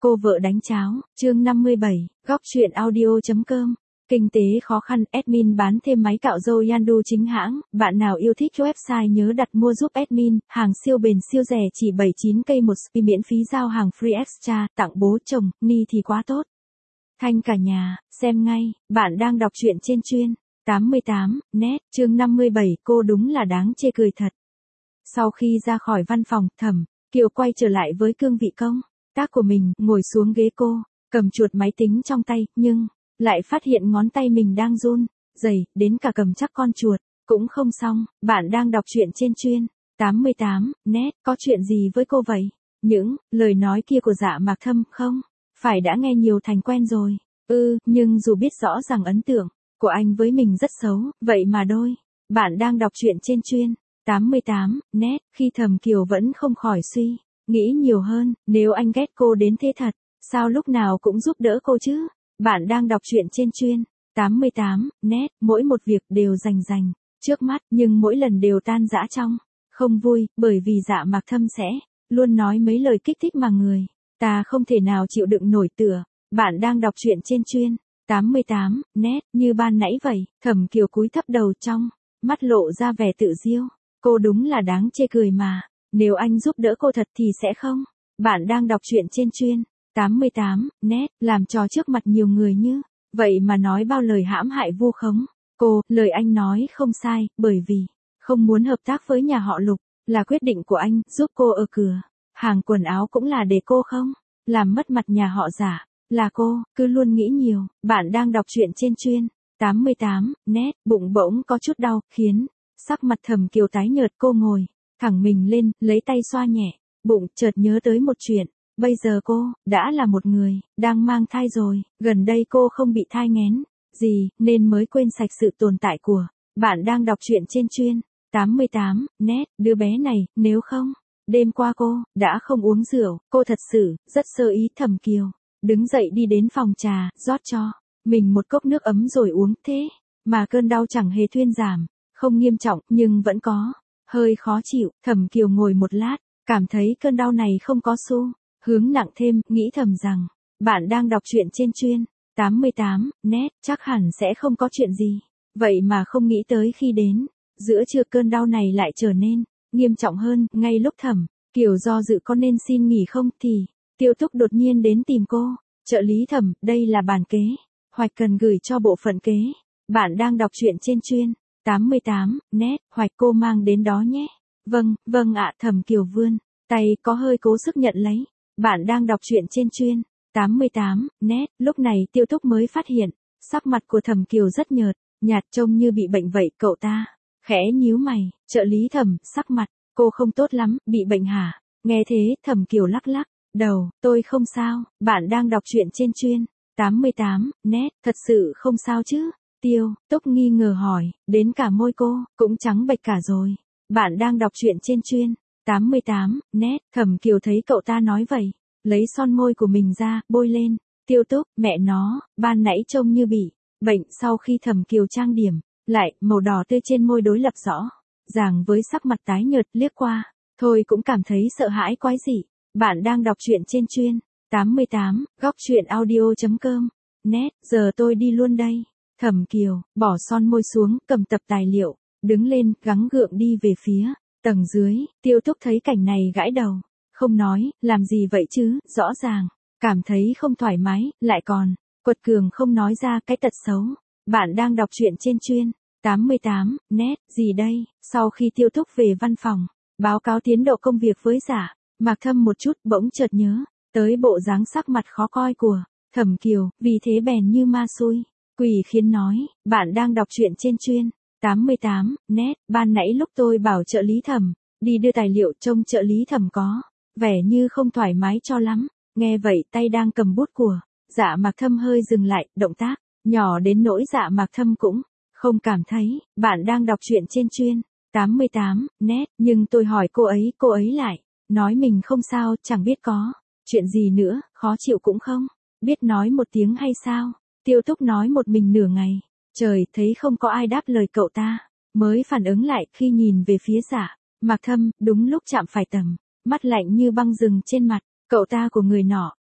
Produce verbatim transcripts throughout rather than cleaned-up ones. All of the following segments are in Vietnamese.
Cô vợ đánh cháo, chương năm mươi bảy, góc truyện audio.com. Kinh tế khó khăn, admin bán thêm máy cạo râu Yandu chính hãng, bạn nào yêu thích website nhớ đặt mua giúp admin, hàng siêu bền siêu rẻ chỉ bảy mươi chín cây một spi miễn phí giao hàng free extra, tặng bố chồng, ni thì quá tốt. Thanh cả nhà, xem ngay, bạn đang đọc truyện trên chuyên tám mươi tám, net, chương năm mươi bảy, cô đúng là đáng chê cười thật. Sau khi ra khỏi văn phòng, Thẩm Kiều quay trở lại với cương vị công tác của mình, ngồi xuống ghế cô, cầm chuột máy tính trong tay, nhưng lại phát hiện ngón tay mình đang run rẩy, đến cả cầm chắc con chuột cũng không xong. Bạn đang đọc truyện trên chuyên tám mươi tám, net, có chuyện gì với cô vậy? Những lời nói kia của Dạ Mạc Thâm không phải đã nghe nhiều thành quen rồi. Ừ, nhưng dù biết rõ rằng ấn tượng của anh với mình rất xấu, vậy mà đôi. Bạn đang đọc truyện trên chuyên tám mươi tám, net, khi Thẩm Kiều vẫn không khỏi suy nghĩ nhiều hơn, nếu anh ghét cô đến thế thật, sao lúc nào cũng giúp đỡ cô chứ? Bạn đang đọc truyện trên chuyên tám mươi tám, net, mỗi một việc đều rành rành trước mắt, nhưng mỗi lần đều tan rã trong không vui, bởi vì Dạ Mạc Thâm sẽ luôn nói mấy lời kích thích mà người ta không thể nào chịu đựng nổi tựa. Bạn đang đọc truyện trên chuyên tám mươi tám, net, như ban nãy vậy. Thẩm Kiều cúi thấp đầu, trong mắt lộ ra vẻ tự diêu. Cô đúng là đáng chê cười mà, nếu anh giúp đỡ cô thật thì sẽ không. Bạn đang đọc truyện trên chuyên tám mươi tám, net, làm trò trước mặt nhiều người như vậy mà nói bao lời hãm hại vu khống cô. Lời anh nói không sai, bởi vì không muốn hợp tác với nhà họ Lục là quyết định của anh, giúp cô ở cửa hàng quần áo cũng là để cô không làm mất mặt nhà họ Giả. Là cô cứ luôn nghĩ nhiều. Bạn đang đọc truyện trên chuyên tám mươi tám, net, bụng bỗng có chút đau, khiến sắc mặt Thẩm Kiều tái nhợt. Cô ngồi thẳng mình lên, lấy tay xoa nhẹ bụng, chợt nhớ tới một chuyện. Bây giờ cô đã là một người đang mang thai rồi, gần đây cô không bị thai nghén gì nên mới quên sạch sự tồn tại của. Bạn đang đọc truyện trên chuyên tám mươi tám, net, đứa bé này, nếu không đêm qua cô đã không uống rượu, cô thật sự rất sơ ý. Thẩm Kiều đứng dậy đi đến phòng trà, rót cho mình một cốc nước ấm rồi uống. Thế mà cơn đau chẳng hề thuyên giảm, không nghiêm trọng nhưng vẫn có hơi khó chịu. Thẩm Kiều ngồi một lát, cảm thấy cơn đau này không có xu hướng nặng thêm, nghĩ thầm rằng bạn đang đọc truyện trên chuyên tám mươi tám, net, chắc hẳn sẽ không có chuyện gì. Vậy mà không nghĩ tới khi đến giữa trưa cơn đau này lại trở nên nghiêm trọng hơn. Ngay lúc Thẩm Kiều do dự có nên xin nghỉ không thì Tiêu Túc đột nhiên đến tìm cô. Trợ lý Thẩm, đây là bản kế hoạch cần gửi cho bộ phận kế. Bạn đang đọc truyện trên chuyên tám mươi tám, net, hoạch cô mang đến đó nhé. Vâng, vâng ạ. Thẩm Kiều vươn tay có hơi cố sức nhận lấy. Bạn đang đọc truyện trên chuyên tám mươi tám, net. Lúc này Tiêu Túc mới phát hiện sắc mặt của Thẩm Kiều rất nhợt nhạt, trông như bị bệnh vậy. Cậu ta khẽ nhíu mày. Trợ lý Thẩm, sắc mặt cô không tốt lắm, bị bệnh hả? Nghe thế, Thẩm Kiều lắc lắc đầu, tôi không sao. Bạn đang đọc truyện trên chuyên tám mươi tám, net, thật sự không sao chứ? Tiêu Túc nghi ngờ hỏi, đến cả môi cô cũng trắng bệch cả rồi. Bạn đang đọc truyện trên chuyên tám mươi tám, net. Thẩm Kiều thấy cậu ta nói vậy, lấy son môi của mình ra, bôi lên. Tiêu Túc, mẹ nó, ban nãy trông như bị bệnh. Sau khi Thẩm Kiều trang điểm lại, màu đỏ tươi trên môi đối lập rõ ràng với sắc mặt tái nhợt, liếc qua thôi cũng cảm thấy sợ hãi quái dị. Bạn đang đọc truyện trên chuyên tám mươi tám, góc truyện audio.com, net. Giờ tôi đi luôn đây. Thẩm Kiều bỏ son môi xuống, cầm tập tài liệu, đứng lên, gắng gượng đi về phía tầng dưới. Tiêu Túc thấy cảnh này gãi đầu, không nói, làm gì vậy chứ? Rõ ràng cảm thấy không thoải mái, lại còn quật cường không nói ra cái tật xấu. Bạn đang đọc truyện trên chuyên tám mươi tám, net, gì đây? Sau khi Tiêu Túc về văn phòng, báo cáo tiến độ công việc với Giả Mạc Thâm một chút, bỗng chợt nhớ tới bộ dáng sắc mặt khó coi của Thẩm Kiều, vì thế bèn như ma xui quỷ khiến nói. Bạn đang đọc truyện trên chuyên tám mươi tám, net. Ban nãy lúc tôi bảo trợ lý Thẩm đi đưa tài liệu, trông trợ lý Thẩm có vẻ như không thoải mái cho lắm. Nghe vậy, tay đang cầm bút của Dạ Mạc Thâm hơi dừng lại, động tác nhỏ đến nỗi Dạ Mạc Thâm cũng không cảm thấy. Bạn đang đọc truyện trên chuyên tám mươi tám, net. Nhưng tôi hỏi cô ấy, cô ấy lại nói mình không sao, chẳng biết có chuyện gì nữa, khó chịu cũng không biết nói một tiếng hay sao? Tiêu Túc nói một mình nửa ngày trời, thấy không có ai đáp lời cậu ta, mới phản ứng lại. Khi nhìn về phía Giả Mạc Thâm, đúng lúc chạm phải tầm mắt lạnh như băng rừng trên mặt cậu ta của người nọ.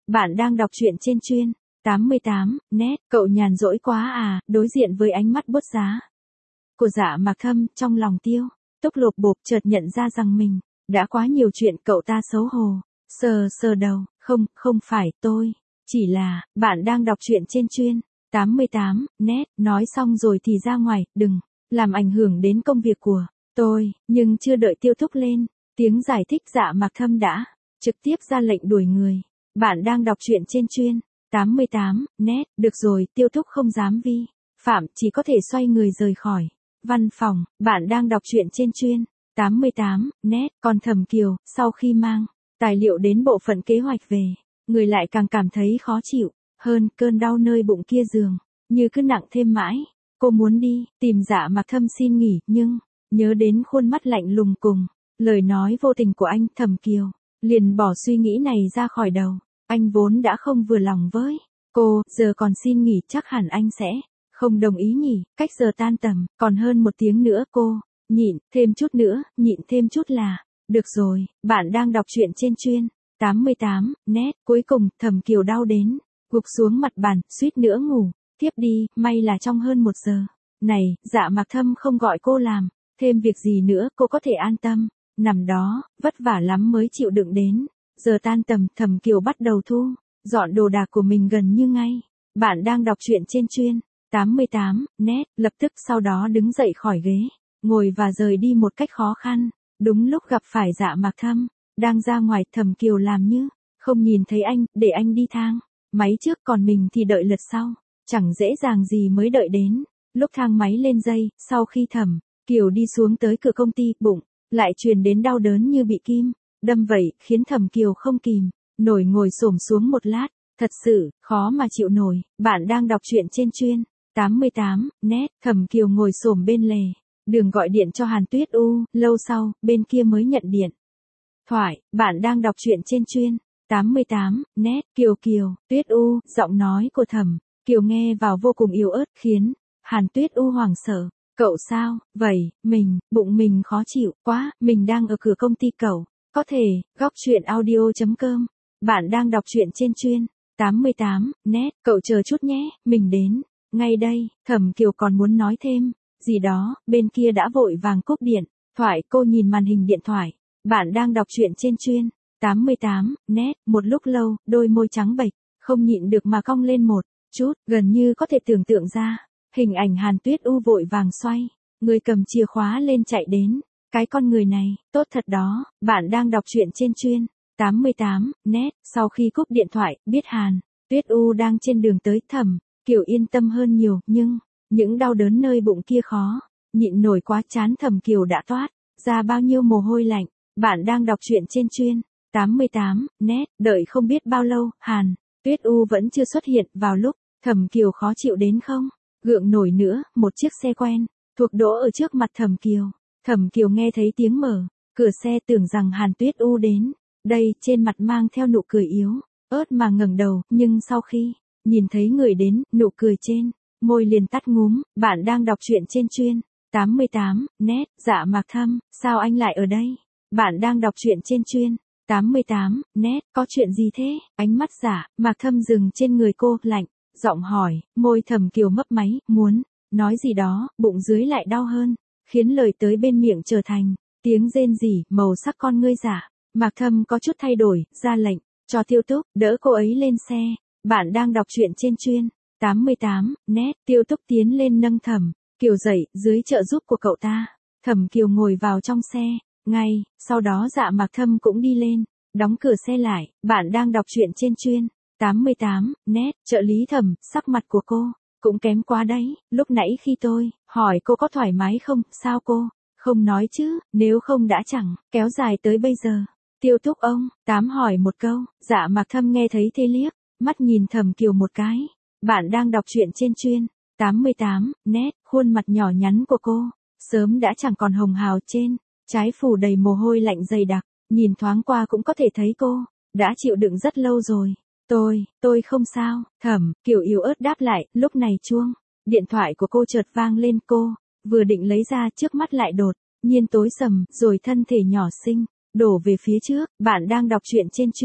Bạn đang đọc truyện trên chuyên tám mươi tám net, cậu nhàn rỗi quá à, đối diện với ánh mắt bút giá của Dạ Mạc Thâm, trong lòng Tiêu Túc lột bột chợt nhận ra rằng mình đã quá nhiều chuyện, cậu ta xấu hổ, sờ sờ đầu, không, không phải, tôi, chỉ là, bạn đang đọc truyện trên chuyên tám mươi tám net, nói xong rồi thì ra ngoài, đừng làm ảnh hưởng đến công việc của tôi, nhưng chưa đợi Tiêu Túc lên tiếng giải thích, Dạ Mạc Thâm đã trực tiếp ra lệnh đuổi người. Bạn đang đọc truyện trên chuyên tám mươi tám net, được rồi, Tiêu Túc không dám vi phạm, chỉ có thể xoay người rời khỏi văn phòng. Bạn đang đọc truyện trên chuyên tám mươi tám net, còn Thẩm Kiều, sau khi mang tài liệu đến bộ phận kế hoạch về, người lại càng cảm thấy khó chịu hơn, cơn đau nơi bụng kia dường như cứ nặng thêm mãi. Cô muốn đi tìm Dạ Mạc Thâm xin nghỉ, nhưng nhớ đến khuôn mắt lạnh lùng cùng lời nói vô tình của anh, Thẩm Kiều liền bỏ suy nghĩ này ra khỏi đầu. Anh vốn đã không vừa lòng với cô, giờ còn xin nghỉ, chắc hẳn anh sẽ không đồng ý nhỉ. Cách giờ tan tầm còn hơn một tiếng nữa, cô nhịn thêm chút nữa, nhịn thêm chút là được rồi. Bạn đang đọc truyện trên chuyên tám mươi tám net. Cuối cùng Thẩm Kiều đau đến gục xuống mặt bàn, suýt nữa ngủ tiếp đi. May là trong hơn một giờ này, Dạ Mạc Thâm không gọi cô làm thêm việc gì nữa, cô có thể an tâm nằm đó, vất vả lắm mới chịu đựng đến giờ tan tầm. Thẩm Kiều bắt đầu thu dọn đồ đạc của mình gần như ngay. Bạn đang đọc truyện trên chuyên tám mươi tám net, lập tức sau đó đứng dậy khỏi ghế, ngồi và rời đi một cách khó khăn. Đúng lúc gặp phải Dạ Mạc Thâm đang ra ngoài, Thẩm Kiều làm như không nhìn thấy anh, để anh đi thang máy trước, còn mình thì đợi lượt sau. Chẳng dễ dàng gì mới đợi đến lúc thang máy lên dây. Sau khi Thẩm Kiều đi xuống tới cửa công ty, bụng lại truyền đến đau đớn như bị kim đâm vậy, khiến Thẩm Kiều không kìm nổi ngồi xổm xuống một lát, thật sự khó mà chịu nổi. Bạn đang đọc truyện trên chuyên tám mươi tám net. Thẩm Kiều ngồi xổm bên lề đường gọi điện cho Hàn Tuyết U, lâu sau bên kia mới nhận điện thoại. Bạn đang đọc truyện trên chuyên tám mươi tám net. Kiều Kiều, Tuyết U, giọng nói của Thẩm Kiều nghe vào vô cùng yếu ớt, khiến Hàn Tuyết U hoảng sợ. Cậu sao vậy? Mình, bụng mình khó chịu quá, mình đang ở cửa công ty, cậu có thể góc truyện audio chấm com. Bạn đang đọc truyện trên chuyên tám mươi tám net. Cậu chờ chút nhé, mình đến ngay đây. Thẩm Kiều còn muốn nói thêm gì đó, bên kia đã vội vàng cúp điện thoại. Cô nhìn màn hình điện thoại. Bạn đang đọc truyện trên chuyên tám mươi tám net. Một lúc lâu, đôi môi trắng bệch không nhịn được mà cong lên một chút, gần như có thể tưởng tượng ra hình ảnh Hàn Tuyết U vội vàng xoay người cầm chìa khóa lên chạy đến. Cái con người này tốt thật đó. Bạn đang đọc truyện trên chuyên tám mươi tám net. Sau khi cúp điện thoại, biết Hàn Tuyết U đang trên đường tới, Thẩm Kiều yên tâm hơn nhiều, nhưng những đau đớn nơi bụng kia khó nhịn nổi quá. Chán Thẩm Kiều đã toát ra bao nhiêu mồ hôi lạnh. Bạn đang đọc truyện trên chuyên tám mươi tám net. Đợi không biết bao lâu, Hàn Tuyết U vẫn chưa xuất hiện. Vào lúc Thẩm Kiều khó chịu đến không gượng nổi nữa, một chiếc xe quen thuộc đỗ ở trước mặt Thẩm Kiều. Thẩm Kiều nghe thấy tiếng mở cửa xe, tưởng rằng Hàn Tuyết U đến đây, trên mặt mang theo nụ cười yếu ớt mà ngẩng đầu, nhưng sau khi nhìn thấy người đến, nụ cười trên môi liền tắt ngúm. Bạn đang đọc truyện trên chuyên tám mươi tám net. Dạ Mạc Thâm, sao anh lại ở đây? Bạn đang đọc truyện trên chuyên tám mươi tám net. Có chuyện gì thế? Ánh mắt Dạ Mạc Thâm dừng trên người cô, lạnh giọng hỏi. Môi Thẩm Kiều mấp máy, muốn nói gì đó, bụng dưới lại đau hơn, khiến lời tới bên miệng trở thành tiếng rên rỉ. Màu sắc con ngươi Dạ Mạc Thâm có chút thay đổi, ra lệnh cho Tiêu Túc đỡ cô ấy lên xe. Bạn đang đọc truyện trên chuyên tám mươi tám net. Tiêu Túc tiến lên nâng Thẩm Kiều dậy, dưới trợ giúp của cậu ta. Thẩm Kiều ngồi vào trong xe ngay sau đó. Dạ Mạc Thâm cũng đi lên, đóng cửa xe lại. Bạn đang đọc truyện trên chuyên tám mươi tám net. Trợ lý Thẩm, sắc mặt của cô cũng kém quá đấy. Lúc nãy khi tôi hỏi cô có thoải mái không, sao cô không nói chứ, nếu không đã chẳng kéo dài tới bây giờ. Tiêu Túc ông Tám hỏi một câu. Dạ Mạc Thâm nghe thấy thế liếc mắt nhìn Thẩm Kiều một cái. Bạn đang đọc truyện trên chuyên tám mươi tám net. Khuôn mặt nhỏ nhắn của cô sớm đã chẳng còn hồng hào, trên trái phủ đầy mồ hôi lạnh dày đặc, nhìn thoáng qua cũng có thể thấy cô đã chịu đựng rất lâu rồi. Tôi, tôi không sao. Thẩm Kiều yếu ớt đáp lại. Lúc này chuông điện thoại của cô chợt vang lên. Cô vừa định lấy ra, trước mắt lại đột nhiên tối sầm, rồi thân thể nhỏ xinh đổ về phía trước. Bạn đang đọc truyện trên chuyên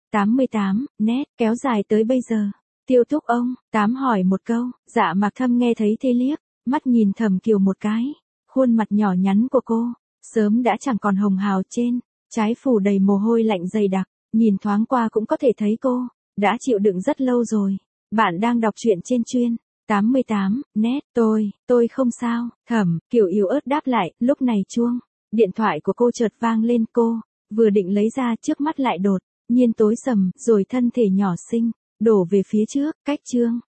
tám mươi tám, nét, kéo dài tới bây giờ. Tiêu Túc ông, tám hỏi một câu, Dạ Mạc Thâm nghe thấy thế liếc, mắt nhìn Thẩm Kiều một cái. Khuôn mặt nhỏ nhắn của cô, sớm đã chẳng còn hồng hào trên, trái phủ đầy mồ hôi lạnh dày đặc, nhìn thoáng qua cũng có thể thấy cô, đã chịu đựng rất lâu rồi. Bạn đang đọc truyện trên chuyên. tám mươi tám, nét, tôi, tôi không sao, Thẩm Kiều yếu ớt đáp lại, lúc này chuông. Điện thoại của cô chợt vang lên cô, vừa định lấy ra trước mắt lại đột nhiên tối sầm, rồi thân thể nhỏ xinh, đổ về phía trước, cách chương.